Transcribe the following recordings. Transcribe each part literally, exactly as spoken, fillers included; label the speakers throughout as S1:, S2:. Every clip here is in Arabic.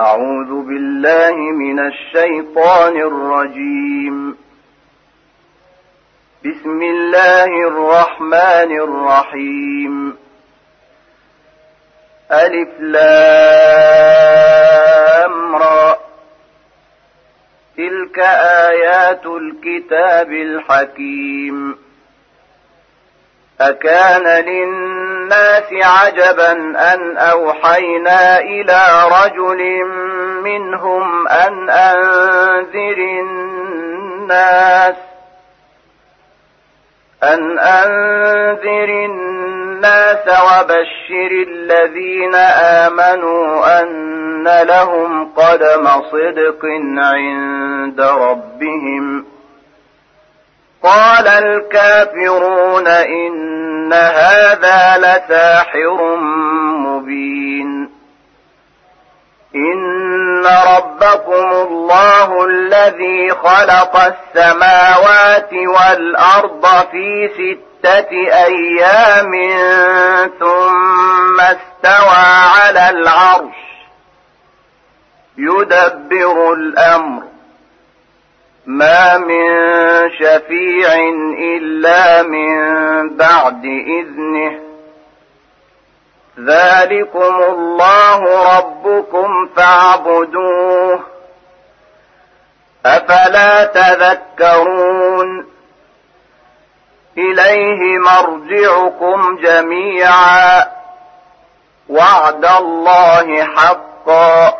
S1: أعوذ بالله من الشيطان الرجيم. بسم الله الرحمن الرحيم. ألف لام را. تلك آيات الكتاب الحكيم. أكان للناس عجبا أن أوحينا إلى رجل منهم أن أنذر الناس أن أنذر الناس وبشر الذين آمنوا أن لهم قدم صدق عند ربهم. قال الكافرون إن هذا لساحر مبين. إن ربكم الله الذي خلق السماوات والأرض في ستة أيام ثم استوى على العرش يدبر الأمر ما من شفيع إلا من بعد إذنه. ذلكم الله ربكم فاعبدوه أفلا تذكرون. إليه مرجعكم جميعا وعد الله حقا.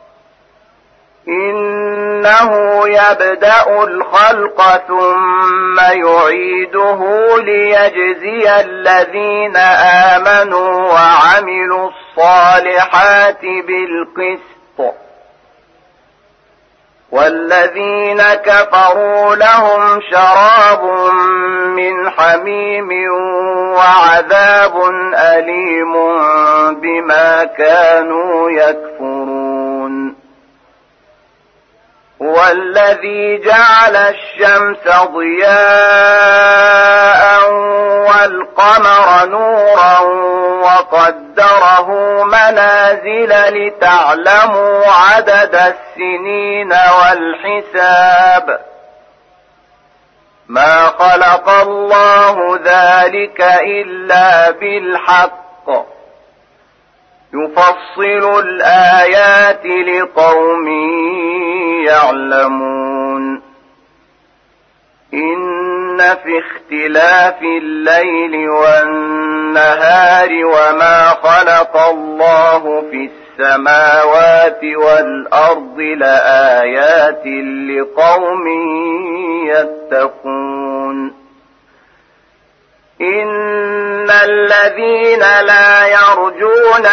S1: إنه يبدأ الخلق ثم يعيده ليجزي الذين آمنوا وعملوا الصالحات بالقسط، والذين كفروا لهم شراب من حميم وعذاب أليم بما كانوا يكفرون. والذي جعل الشمس ضياء والقمر نورا وقدره منازل لتعلموا عدد السنين والحساب. ما خلق الله ذلك إلا بالحق يفصل الآيات لقوم يعلمون. إن في اختلاف الليل والنهار وما خلق الله في السماوات والأرض لآيات لقوم يتقون. إن الذين لا يرجون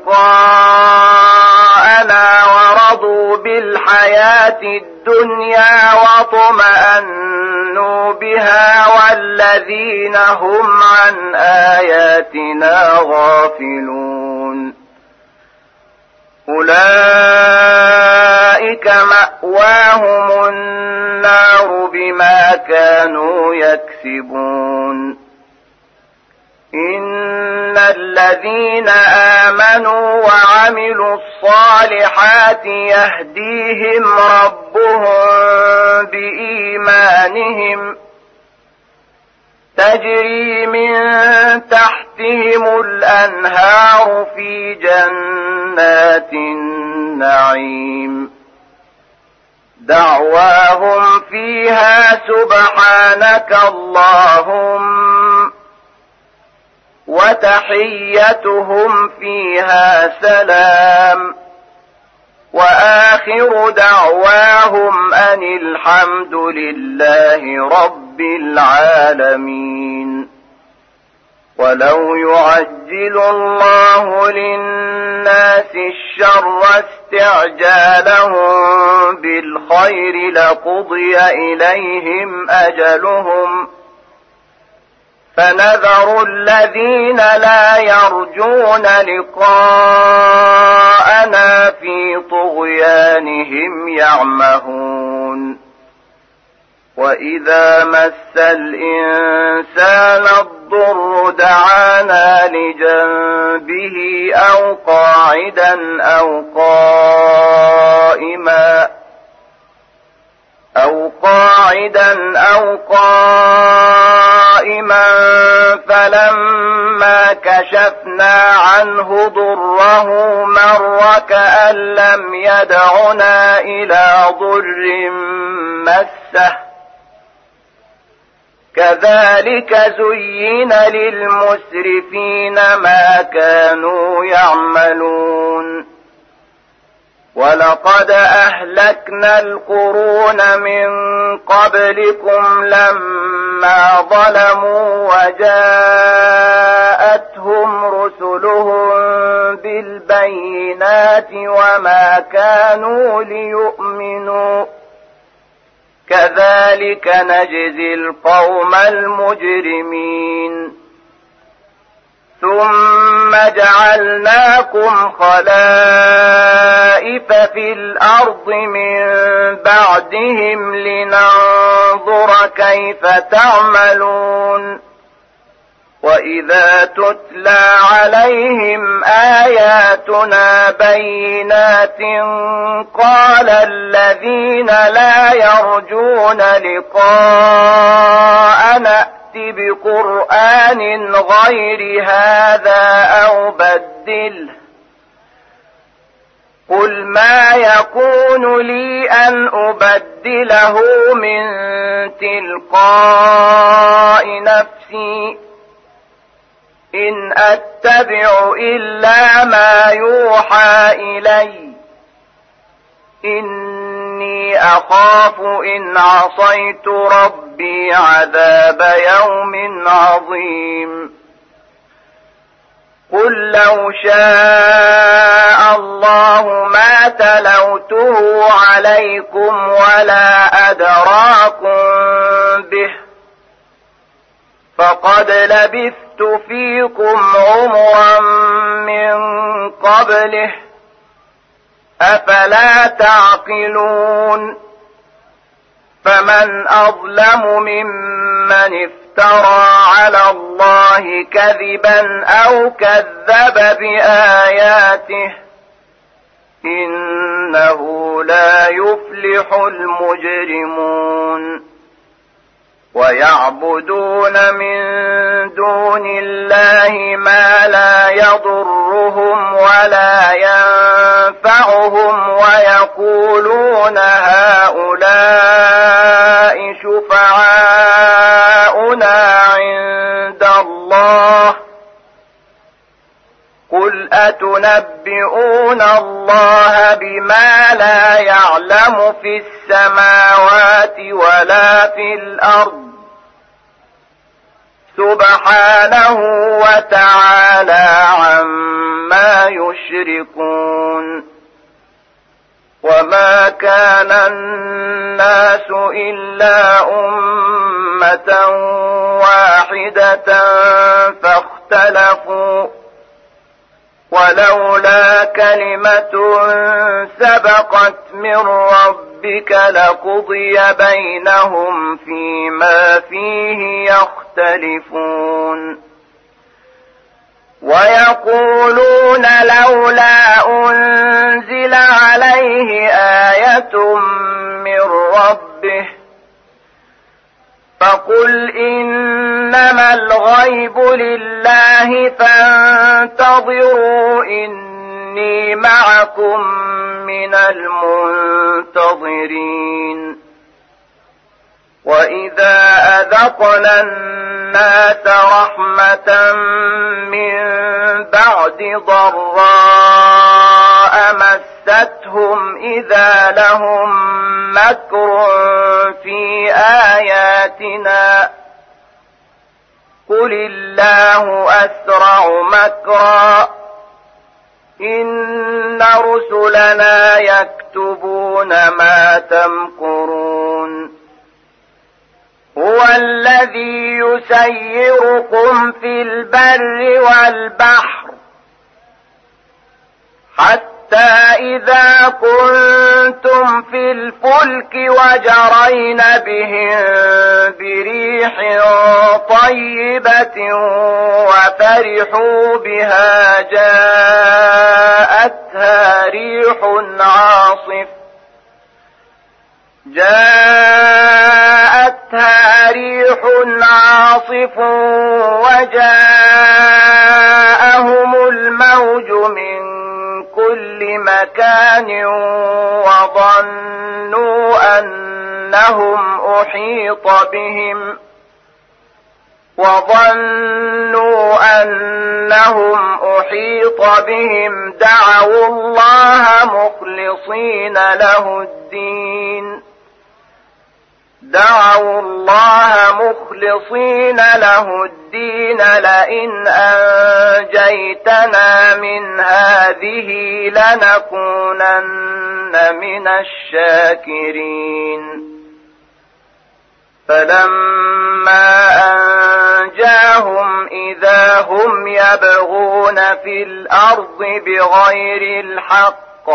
S1: لقاءنا ورضوا بالحياة الدنيا واطمأنوا بها والذين هم عن آياتنا غافلون أولئك مأواهم النار بما كانوا يكسبون. إن الذين آمنوا وعملوا الصالحات يهديهم ربهم بإيمانهم تجري من تحتهم الأنهار في جنات النعيم. دعواهم فيها سبحانك اللهم وتحيتهم فيها سلام. وآخر دعواهم أن الحمد لله رب العالمين. ولو يعجل الله للناس الشر استعجالهم بالخير لقضي إليهم أجلهم فنذر الذين لا يرجون لقاءنا في طغيانهم يعمهون. وإذا مس الإنسان الضر دعانا لجنبه أو قاعدا أو قائما أو قاعدا أو قائما فلما كشفنا عنه ضره مر كأن لم يدعنا إلى ضر مسه كذلك زين للمسرفين ما كانوا يعملون ولقد أهلكنا القرون من قبلكم لما ظلموا وجاءتهم رسلهم بالبينات وما كانوا ليؤمنوا كذلك نجزي القوم المجرمين ثم جعلناكم خلائف في الأرض من بعدهم لننظر كيف تعملون وإذا تتلى عليهم آياتنا بينات قال الذين لا يرجون لقاءنا بقرآن غير هذا أو بدله قل ما يكون لي أن أبدله من تلقاء نفسي إن أتبع إلا ما يوحى إلي إني أخاف إن عصيت ربي عذاب يوم عظيم قل لو شاء الله ما تلوته عليكم ولا أدراكم به فقد لبثت فيكم عمرا من قبله أفلا تعقلون فمن أظلم ممن افترى على الله كذبا أو كذب بآياته إنه لا يفلح المجرمون ويعبدون من دون الله ما لا يضرهم ولا ينفعهم ويقولون هؤلاء شفعاؤنا عند الله قل أتنبئون الله بما لا يعلم في السماوات ولا في الأرض سبحانه وتعالى عما يشركون وما كان الناس إلا أمة واحدة فاختلفوا ولولا كلمة سبقت من ربك لقضي بينهم فيما فيه يختلفون ويقولون لولا أنزل عليه آية من ربه فقل إنما الغيب لله فانتظروا إني معكم من المنتظرين وإذا أذقنا الناس رحمة من بعد ضراء مستهم إذا لهم مكر في آياتنا قل الله أسرع مكرا إن رسلنا يكتبون ما تمكرون هو الذي يسيركم في البر والبحر حتى إذا كنتم كنتم في الفلك وجرين بهم بريح طيبة وفرحوا بها جاءتها ريح عاصف جاءتها ريح عاصف وجاءهم الموج من كل مكان وظنوا أنهم أحيط بهم وظنوا أنهم أحيط بهم دعوا الله مخلصين له الدين دعوا الله مخلصين له الدين لئن أنجيتنا من هذه لنكونن من الشاكرين فلما أنجاهم إذا هم يبغون في الأرض بغير الحق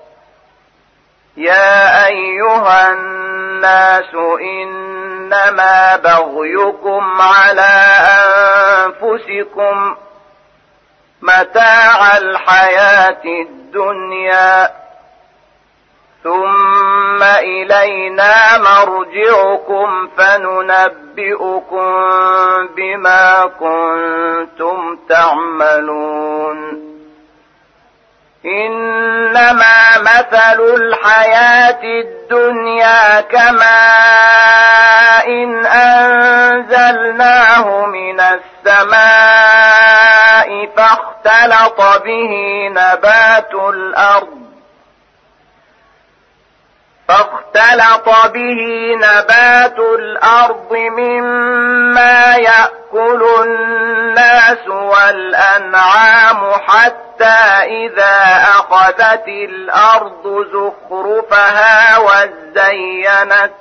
S1: يا أيها الناس إنما بغيكم على أنفسكم متاع الحياة الدنيا ثم إلينا مرجعكم فننبئكم بما كنتم تعملون إنما مثل الحياة الدنيا كماء إن أنزلناه من السماء فاختلط به نبات الأرض فاختلط به نبات الأرض مما يأكل الناس والأنعام حتى إذا أخذت الأرض زخرفها وزينت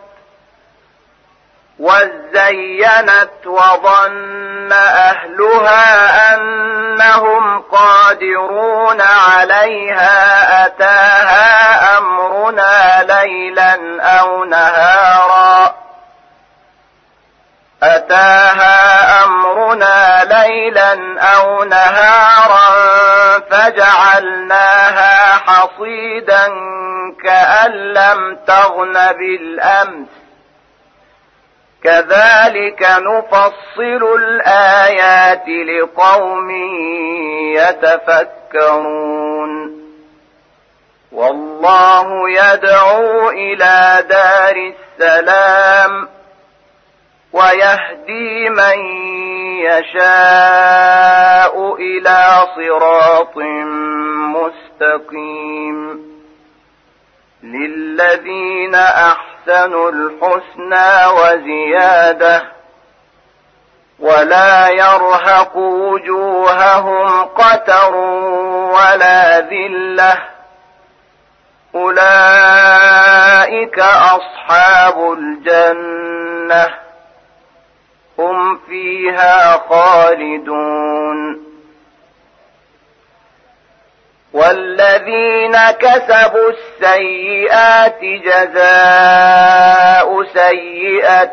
S1: وزينت وظن أهلها أنهم قادرون عليها أتاها أمرنا ليلا أو نهارا أتاها أمرنا ليلا أو نهارا فجعلناها حصيدا كأن لم تغن بالأمس كذلك نفصل الآيات لقوم يتفكرون والله يدعو إلى دار السلام ويهدي من يشاء إلى صراط مستقيم للذين أحسنوا الحسنى وزيادة ولا يرهق وجوههم قتر ولا ذلة أولئك أصحاب الجنة هم فيها خالدون والذين كسبوا السيئات جزاء سيئة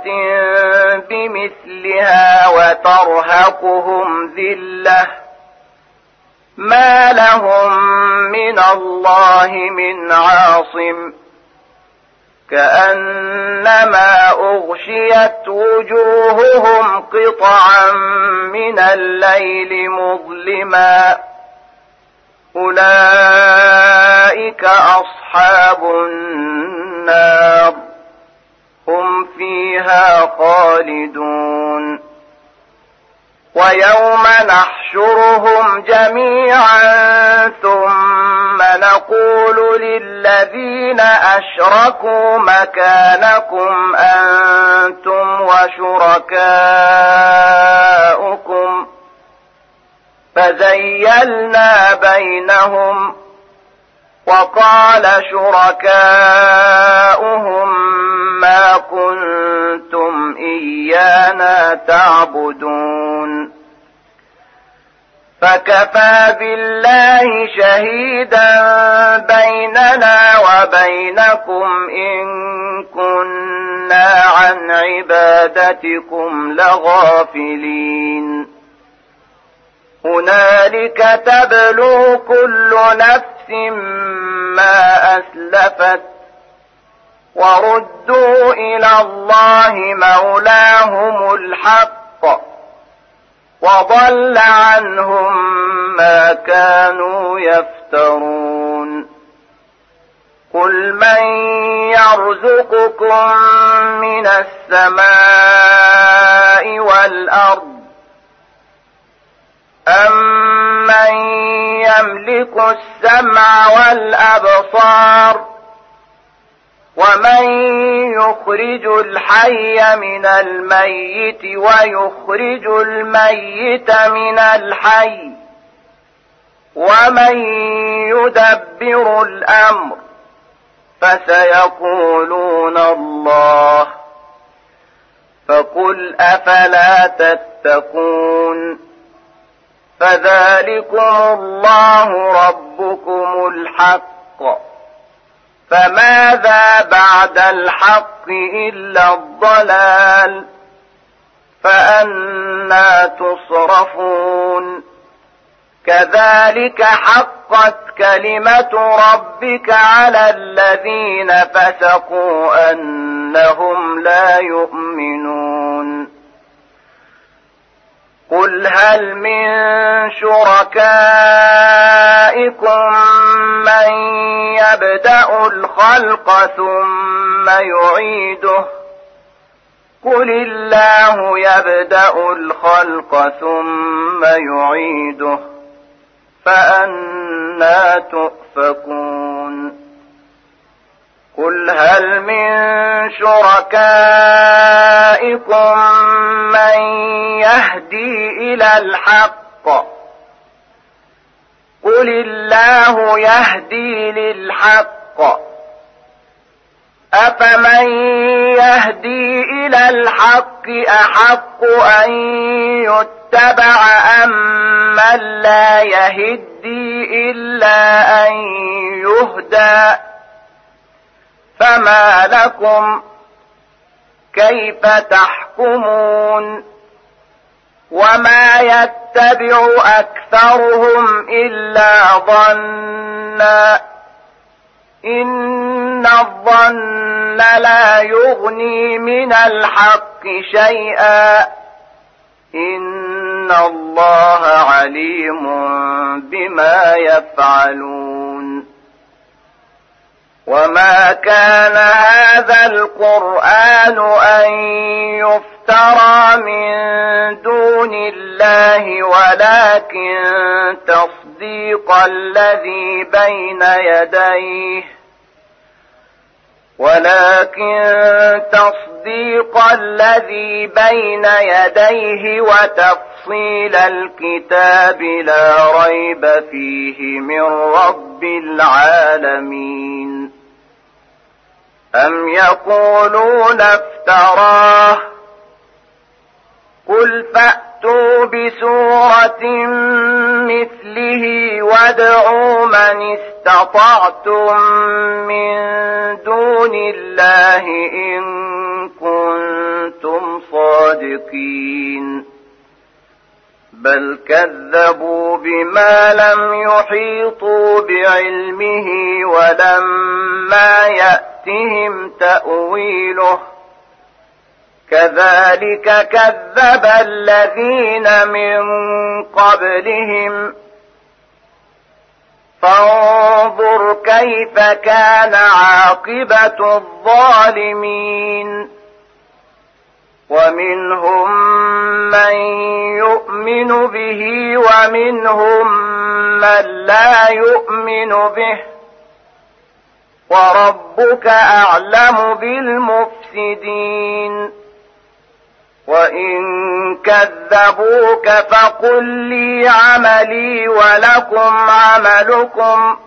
S1: بمثلها وترهقهم ذلة ما لهم من الله من عاصم كأنما أغشيت وجوههم قطعا من الليل مظلما أولئك أصحاب النار هم فيها خالدون ويوم نحشرهم جميعا ثم نقول للذين أشركوا مكانكم أنتم وشركاؤكم فزيلنا بينهم وقال شركاؤهم ما كنتم إيانا تعبدون فكفى بالله شهيدا بيننا وبينكم إن كنا عن عبادتكم لغافلين هنالك تبلو كل نفس ما أسلفت وردوا إلى الله مولاهم الحق وضل عنهم ما كانوا يفترون قل من يرزقكم من السماء والأرض أمن يملك السمع والأبصار ومن يخرج الحي من الميت ويخرج الميت من الحي ومن يدبر الأمر فسيقولون الله فقل أفلا تتقون فذلكم الله ربكم الحق فماذا بعد الحق إلا الضلال فأنى تصرفون كذلك حقت كلمة ربك على الذين فسقوا أنهم لا يؤمنون قل هل من شركائكم من يبدأ الخلق ثم يعيده قل الله يبدأ الخلق ثم يعيده فأنى تؤفكون قل هل من شركائكم من يهدي إلى الحق قل الله يهدي للحق أفمن يهدي إلى الحق أحق أن يتبع أم من لا يهدي إلا أن يهدى فما لكم كيف تحكمون وما يتبع أكثرهم إلا ظنا إن الظن لا يغني من الحق شيئا إن الله عليم بما يفعلون وما كان هذا القرآن أن يفترى من دون الله ولكن تصديق الذي بين يديه ولكن تصديق الذي بين يديه وتفصيل الكتاب لا ريب فيه من رب العالمين أم يقولون افتراه قل فأتوا بسورة مثله وادعوا من استطعتم من دون الله إن كنتم صادقين بل كذبوا بما لم يحيطوا بعلمه ولما يأتهم تأويله كذلك كذب الذين من قبلهم فانظر كيف كان عاقبة الظالمين ومنهم من يؤمن به ومنهم من لا يؤمن به وربك أعلم بالمفسدين وإن كذبوك فقل لي عملي ولكم عملكم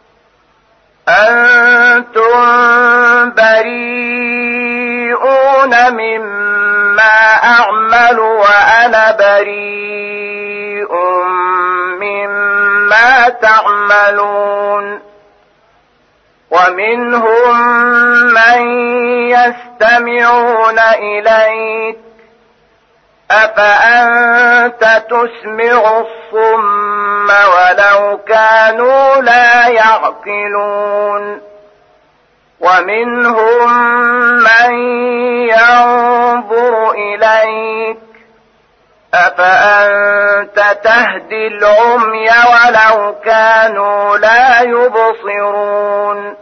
S1: أنتم بريئون مما أعمل وأنا بريء مما تعملون ومنهم من يستمعون إليك أفأنت تسمع الصم ولو كانوا لا يعقلون ومنهم من ينظر إليك أفأنت تهدي العمي ولو كانوا لا يبصرون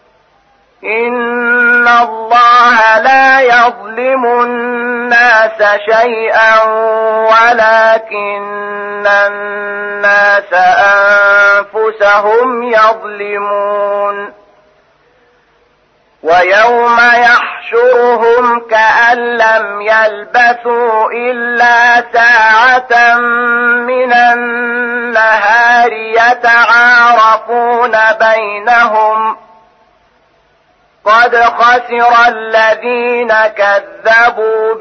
S1: إن الله لا يظلم الناس شيئا ولكن الناس أنفسهم يظلمون ويوم يحشرهم كأن لم يلبثوا إلا ساعة من النهار يتعارفون بينهم قد خسر الذين كذبوا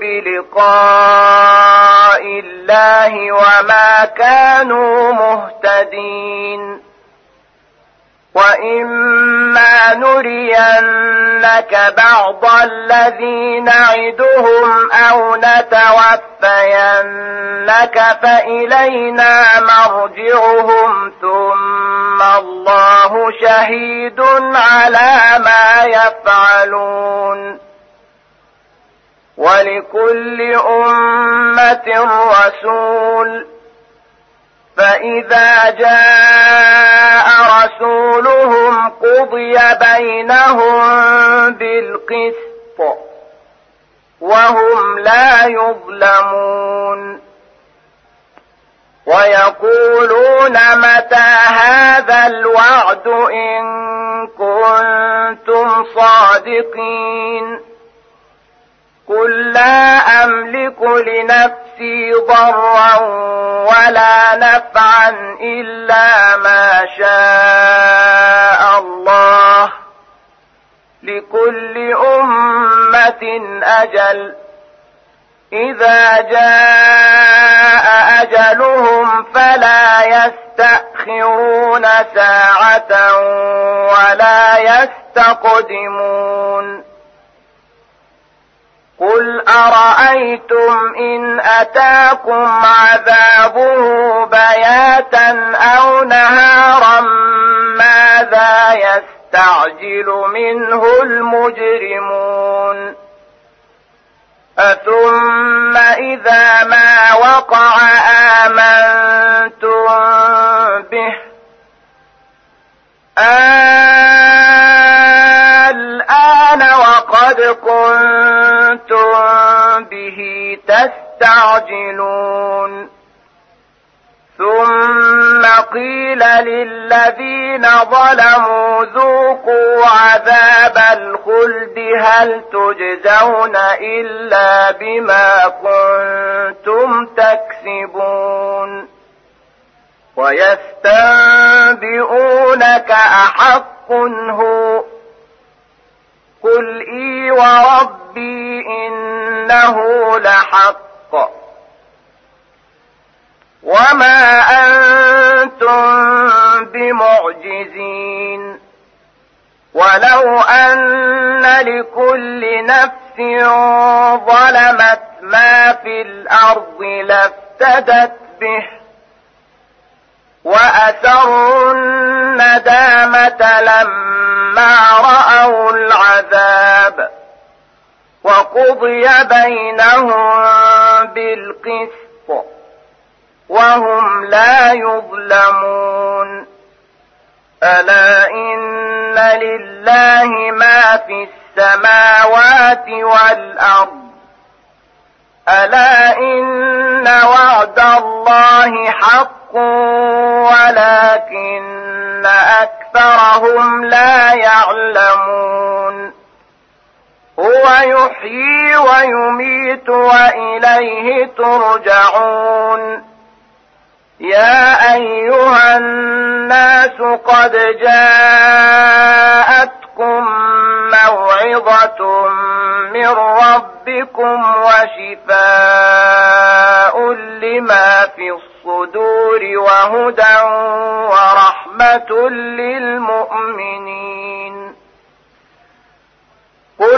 S1: بلقاء الله وما كانوا مهتدين وإما نرينك بعض الذي نعدهم أو نتوفينك فإلينا مرجعهم ثم الله شهيد على ما يفعلون ولكل أمة رسول فإذا جاء رسولهم قضي بينهم بالقسط وهم لا يظلمون ويقولون متى هذا الوعد إن كنتم صادقين قل لا أملك لنفسي ضرا ولا نفعا إلا ما شاء الله لكل أمة أجل إذا جاء أجلهم فلا يستأخرون ساعة ولا يستقدمون قل أرأيتم إن أتاكم عذابه بياتا أو نهارا ماذا يستعجل منه المجرمون أثم إذا ما وقع آمنتم به الآن وقد كنتم به تستعجلون ثم قيل للذين ظلموا ذوقوا عذاب الخلد هل تجزون إلا بما كنتم تكسبون ويستنبئونك أحق هو قل إي وربي إنه لحق وما أنتم بمعجزين ولو أن لكل نفس ظلمت ما في الأرض لافتدت به وأسروا الندامة لما رأوا العذاب وقضي بينهم بالقسط وهم لا يظلمون ألا إن لله ما في السماوات والأرض ألا إن وعد الله حق ولكن أكثرهم لا يعلمون هو يحيي ويميت وإليه ترجعون يا أيها الناس قد جاءتكم موعظة من ربكم وشفاء لما في الصدور وهدى ورحمة للمؤمنين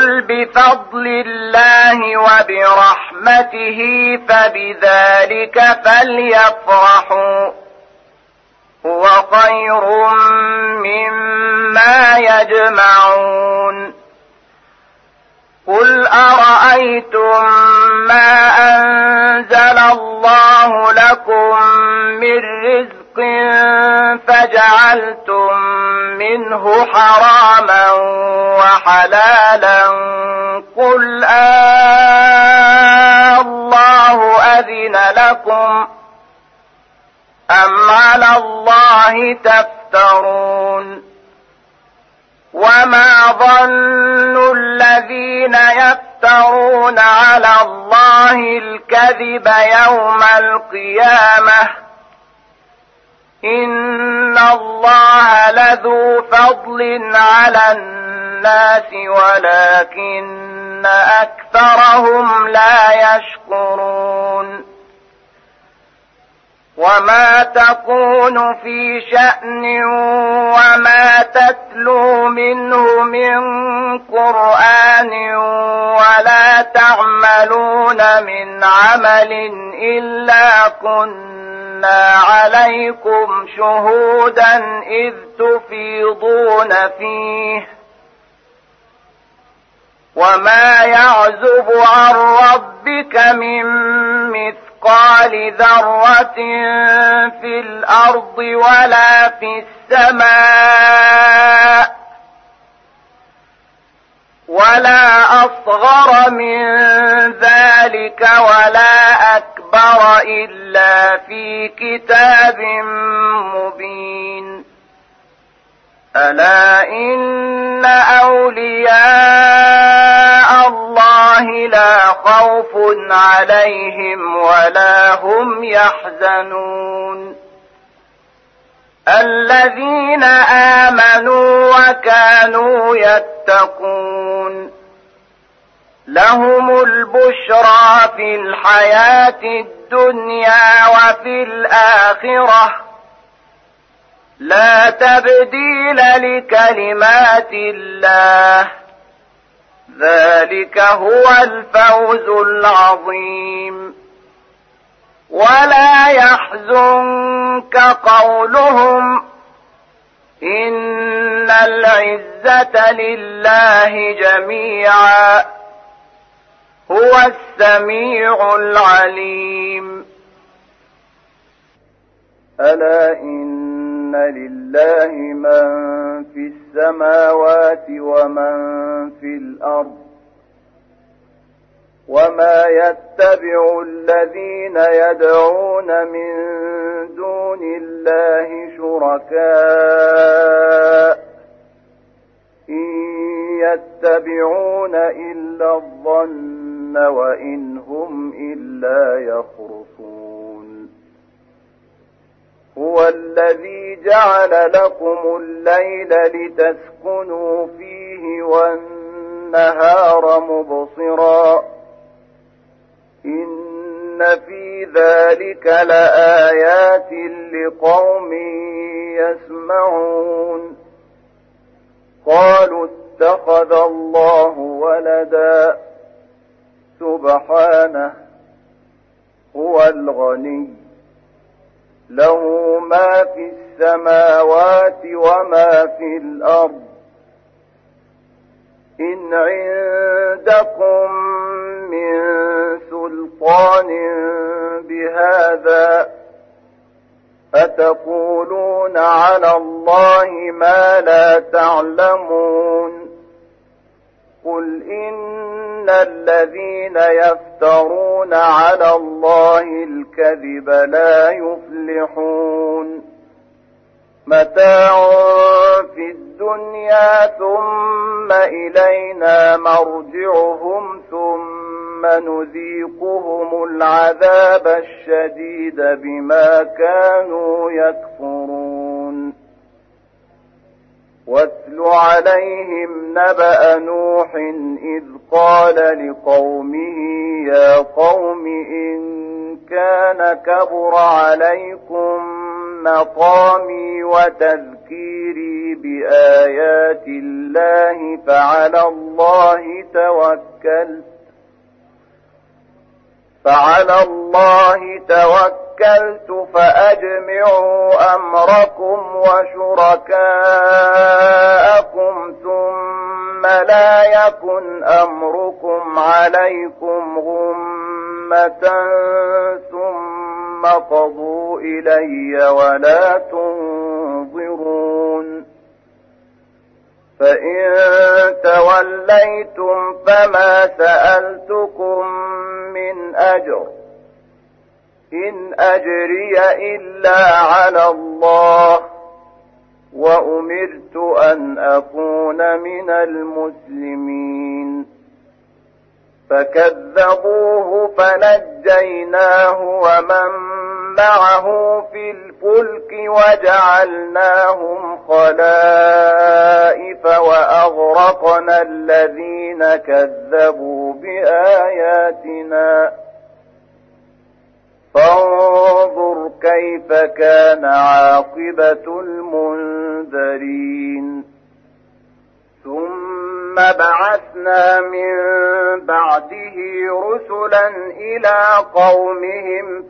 S1: قل بفضل الله وبرحمته فبذلك فليفرحوا هو خير مما يجمعون قل أرأيتم ما أنزل الله لكم من رزق فجعلتم منه حراما وحلالا قل آه الله أذن لكم أم على الله تفترون وما ظن الذين يفترون على الله الكذب يوم القيامة إن الله لذو فضل على الناس ولكن أكثرهم لا يشكرون وما تكون في شأن وما تتلو منه من قرآن ولا تعملون من عمل إلا كنا عليكم شهودا إذ تفيضون فيه وما يعزب عن ربك من مثقال ذرة في الأرض ولا في السماء ولا أصغر من ذلك ولا أكبر إلا في كتاب مبين ألا إن أولياء الله لا خوف عليهم ولا هم يحزنون الذين آمنوا وكانوا يتقون لهم البشرى في الحياة الدنيا وفي الآخرة لا تبديل لكلمات الله ذلك هو الفوز العظيم ولا يحزنك قولهم إن العزة لله جميعا هو السميع العليم
S2: ألا إن لله من في السماوات ومن في الأرض وما يتبع الذين يدعون من دون الله شركاء إن يتبعون إلا الظن وإن هم إلا يخرصون هو الذي جعل لكم الليل لتسكنوا فيه والنهار مبصرا إن في ذلك لآيات لقوم يسمعون قالوا اتخذ الله ولدا سبحانه هو الغني له ما في السماوات وما في الأرض إن عندكم من سلطان بهذا أتقولون على الله ما لا تعلمون قل إن الذين يفترون على الله الكذب لا يفلحون متاع في الدنيا ثم إلينا مرجعهم ثم نذيقهم العذاب الشديد بما كانوا يكفرون واتل عليهم نبأ نوح إذ قال لقومه يا قوم إن كان كبر عليكم مقامي وتذكيري بآيات الله فعلى الله توكلت فعلى الله توكلت فأجمعوا أمركم وشركاءكم ثم لا يكن أمركم عليكم غمة ثم قضوا إلي ولا تنظرون فإن توليتم فما سألتكم من أجر إن أجري إلا على الله وأمرت أن أكون من المسلمين فكذبوه فنجيناه ومن معه في الفلك وجعلناهم خلائف وأغرقنا الذين كذبوا بآياتنا فانظر كيف كان عاقبة المنذرين ثم بعثنا من بعده رسلا إلى قومهم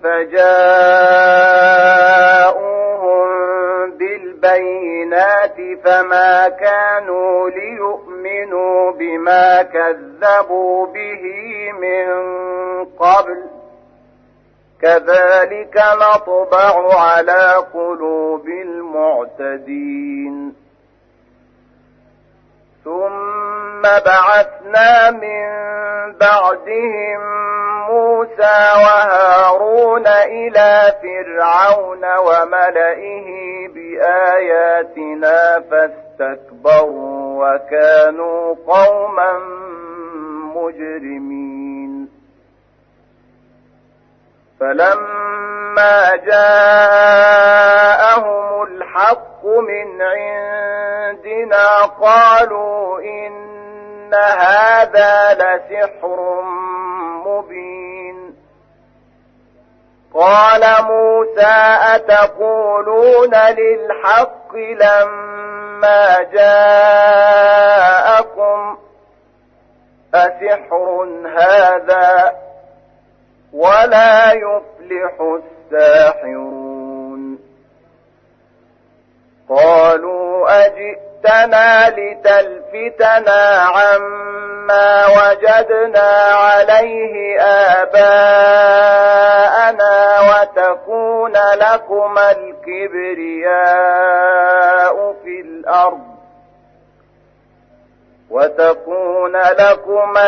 S2: فجاءوهم بالبينات فما كانوا ليؤمنوا بما كذبوا به من قبل كذلك نطبع على قلوب المعتدين ثم بعثنا من بعدهم موسى وهارون إلى فرعون وملئه بآياتنا فاستكبروا وكانوا قوما مجرمين فلما جاءهم الحق من عندنا قالوا إن هذا لسحر مبين قال موسى أتقولون للحق لما جاءكم أسحر هذا ولا يفلح الساحرون قالوا أجئتنا لتلفتنا عما وجدنا عليه آباءنا وتكون لكما الكبرياء في الأرض وتكون لكما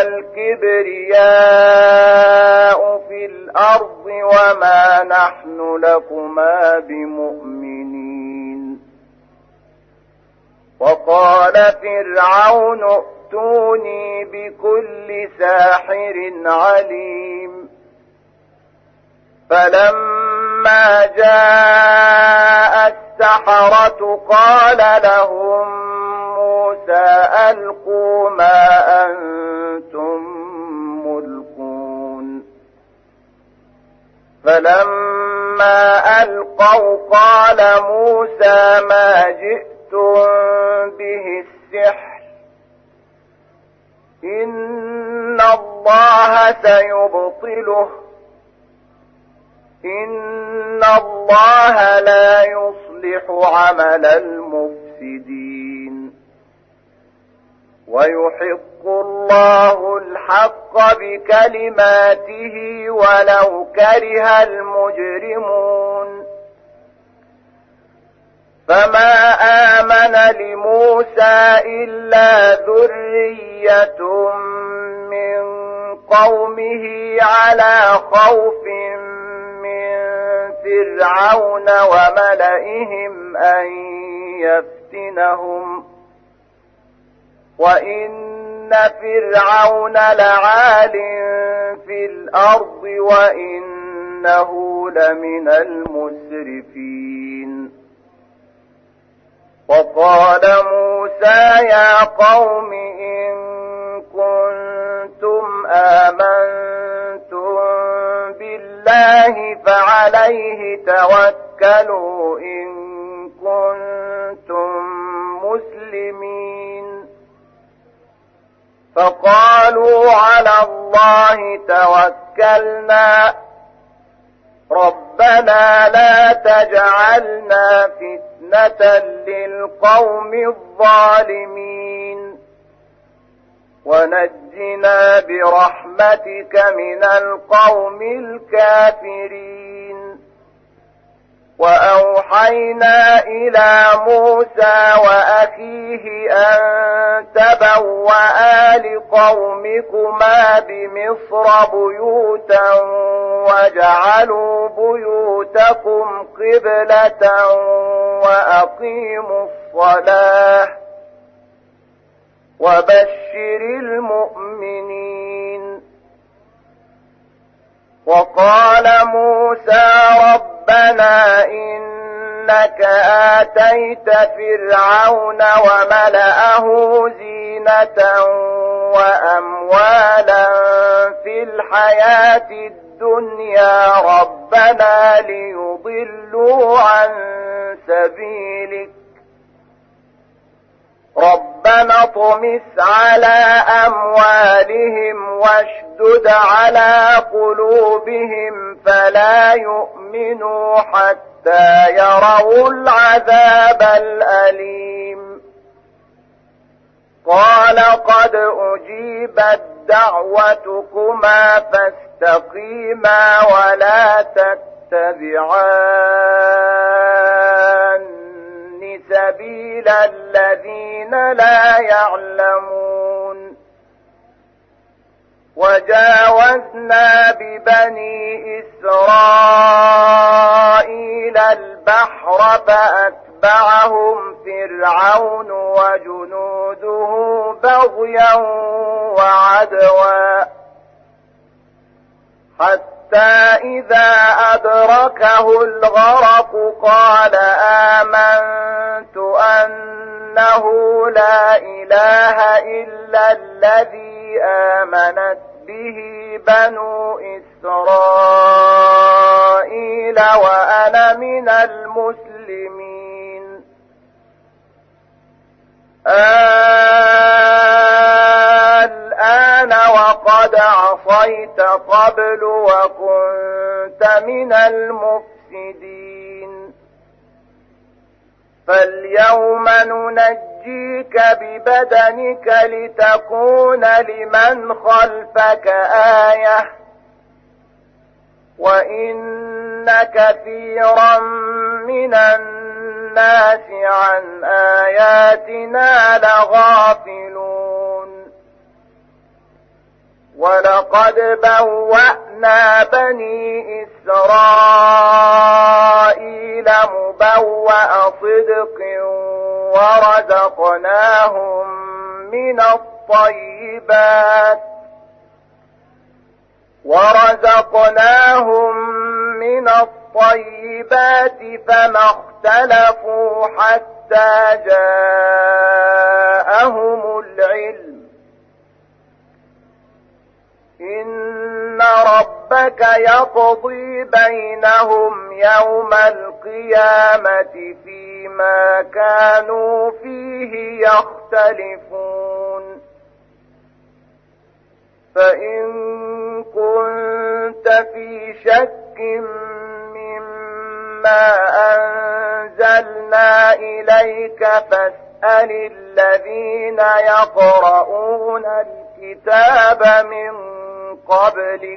S2: الكبرياء في الأرض وما نحن لكما بمؤمنين وقال فرعون ائتوني بكل ساحر عليم فلما جاء السحرة قال لهم موسى ألقوا ما أنتم ملقون فلما ألقوا قال موسى ما جئتم به السحر إن الله سيبطله إن الله لا يصلح عمل المفسدين ويحق الله الحق بكلماته ولو كره المجرمون فما آمن لموسى إلا ذرية من قومه على خوف من فرعون وملئهم أن يفتنهم وإن فرعون لعال في الأرض وإنه لمن المسرفين وقال موسى يا قوم إن كنتم آمنتم بالله فعليه توكلوا توكلوا إن كنتم مسلمين فقالوا على الله توكلنا ربنا لا تجعلنا فتنة للقوم الظالمين ونجنا برحمتك من القوم الكافرين وأوحينا إلى موسى وأخيه أن تبوأ لقومكما بمصر بيوتا وجعلوا بيوتكم قبلة وأقيموا الصلاة وبشر المؤمنين وقال موسى ربنا إنك آتيت فرعون وملأه زينة وأموالا في الحياة الدنيا ربنا ليضلوا عن سبيلك ربنا اطمس على أموالهم واشدد على قلوبهم فلا يؤمنوا حتى يروا العذاب الأليم قال قد أجيبت دعوتكما فاستقيما ولا تتبعان سبيل الذين لا يعلمون وجاوزنا ببني إسرائيل البحر فأتبعهم فرعون وجنوده بغيا وعدوا حتى إذا أدركه الغرق قال آمنت أنه لا إله إلا الذي آمنت به بنو إسرائيل وأنا من المسلمين الآن وقد عصيت قبل وكنت من المفسدين فاليوم ننجيك ببدنك لتكون لمن خلفك آية وإن كثيرا من الناس عن آياتنا لغافلون ولقد بوأنا بني إسرائيل مبوأ صدق ورزقناهم من الطيبات ورزقناهم من الطيبات فما اختلفوا حتى جاءهم العلم إن ربك يقضي بينهم يوم القيامة فيما كانوا فيه يختلفون فإن كنت في شك مما أنزلنا إليك فاسأل الذين يقرؤون الكتاب من قبلك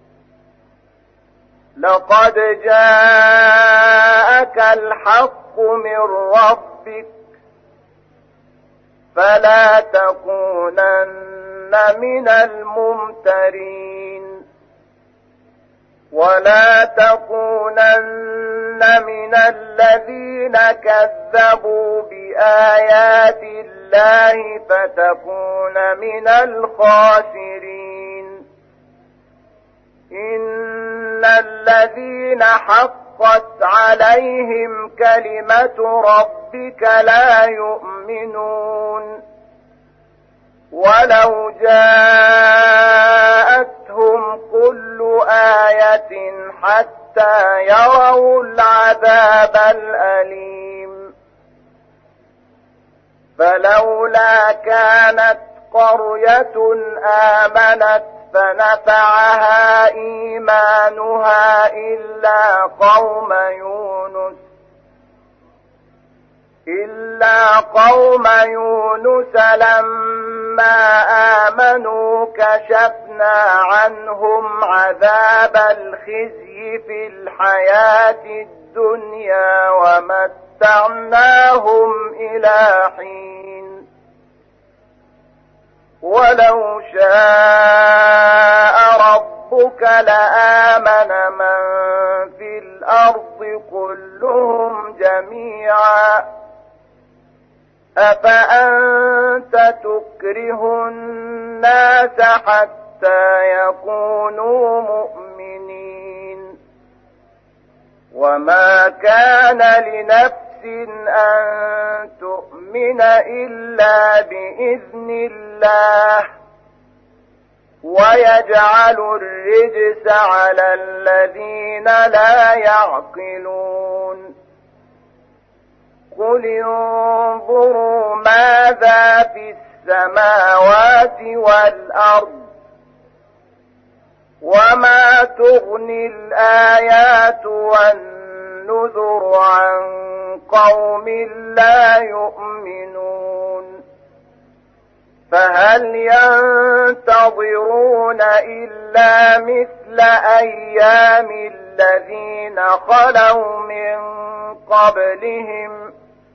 S2: لقد جاءك الحق من ربك فلا تكونن من الممترين ولا تكونن من الذين كذبوا بآيات الله فتكون من الخاسرين إن الذين حقت عليهم كلمة ربك لا يؤمنون ولو جاءتهم كل آية حتى حتى يروا العذاب الأليم فلولا كانت قرية آمنت فنفعها إيمانها إلا قوم يونس إلا قوم يونس لما آمنوا كشفنا عنهم عذاب الخزي في الحياة الدنيا ومتعناهم إلى حين ولو شاء ربك لآمن من في الأرض كلهم جميعا أفأنت تكره الناس حتى يكونوا مؤمنين وما كان لنفس أن تؤمن إلا بإذن الله ويجعل الرجس على الذين لا يعقلون قل انظروا ماذا في السماوات والأرض وما تغني الآيات والنذر عن قوم لا يؤمنون فهل ينتظرون إلا مثل أيام الذين خلوا من قبلهم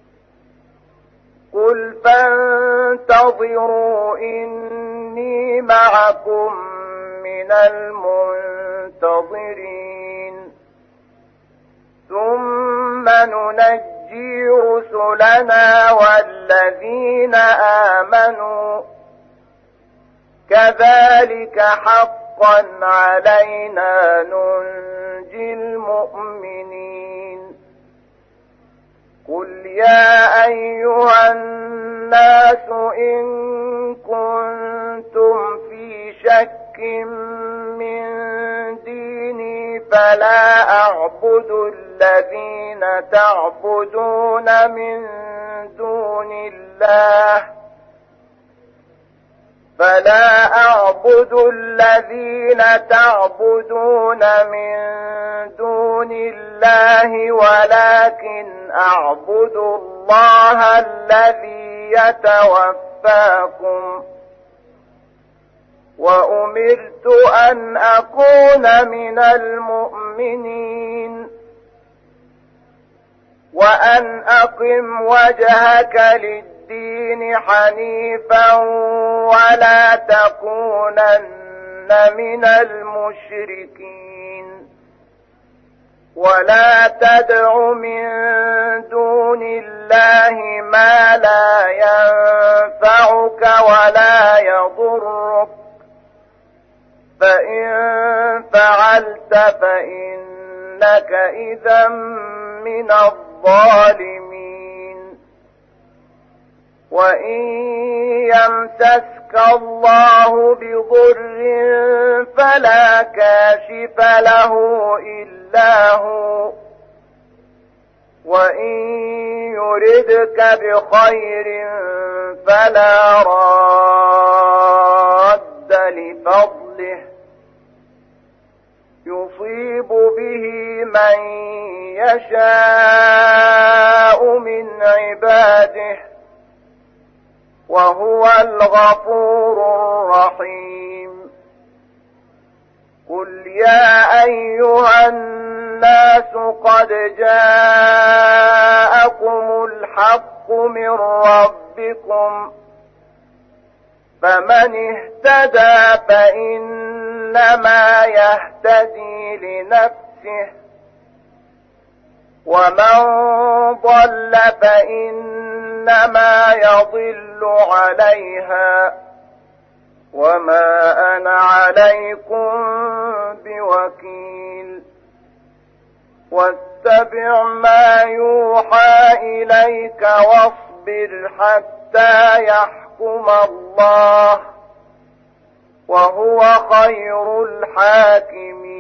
S2: قل فانتظروا إني معكم من المنتظرين ثم ننجي رسلنا والذين آمنوا كذلك حقا علينا ننجي المؤمنين قل يا أيها الناس إن كنتم في شك من ديني فلا أعبد الذين تعبدون من دون الله فلا أعبد الذين تعبدون من دون الله ولكن أعبد الله الذي يتوفاكم وأمرت أن أكون من المؤمنين وأن أقم وجهك للدين حنيفا ولا تكونن من المشركين ولا تدع من دون الله ما لا ينفعك ولا يضرك فإن فعلت فإنك إذا من الظالمين وإن يمسسك الله بضر فلا كاشف له إلا هو وإن يردك بخير فلا راد لفضله يصيب به من يشاء من عباده وهو الغفور الرحيم قل يا أيها الناس قد جاءكم الحق من ربكم فمن اهتدى فإنما يهتدي لنفسه ومن ضل فإنما يضل عليها وما أنا عليكم بوكيل واتبع ما يوحى إليك واصبر حتى يحكم الله وهو خير الحاكمين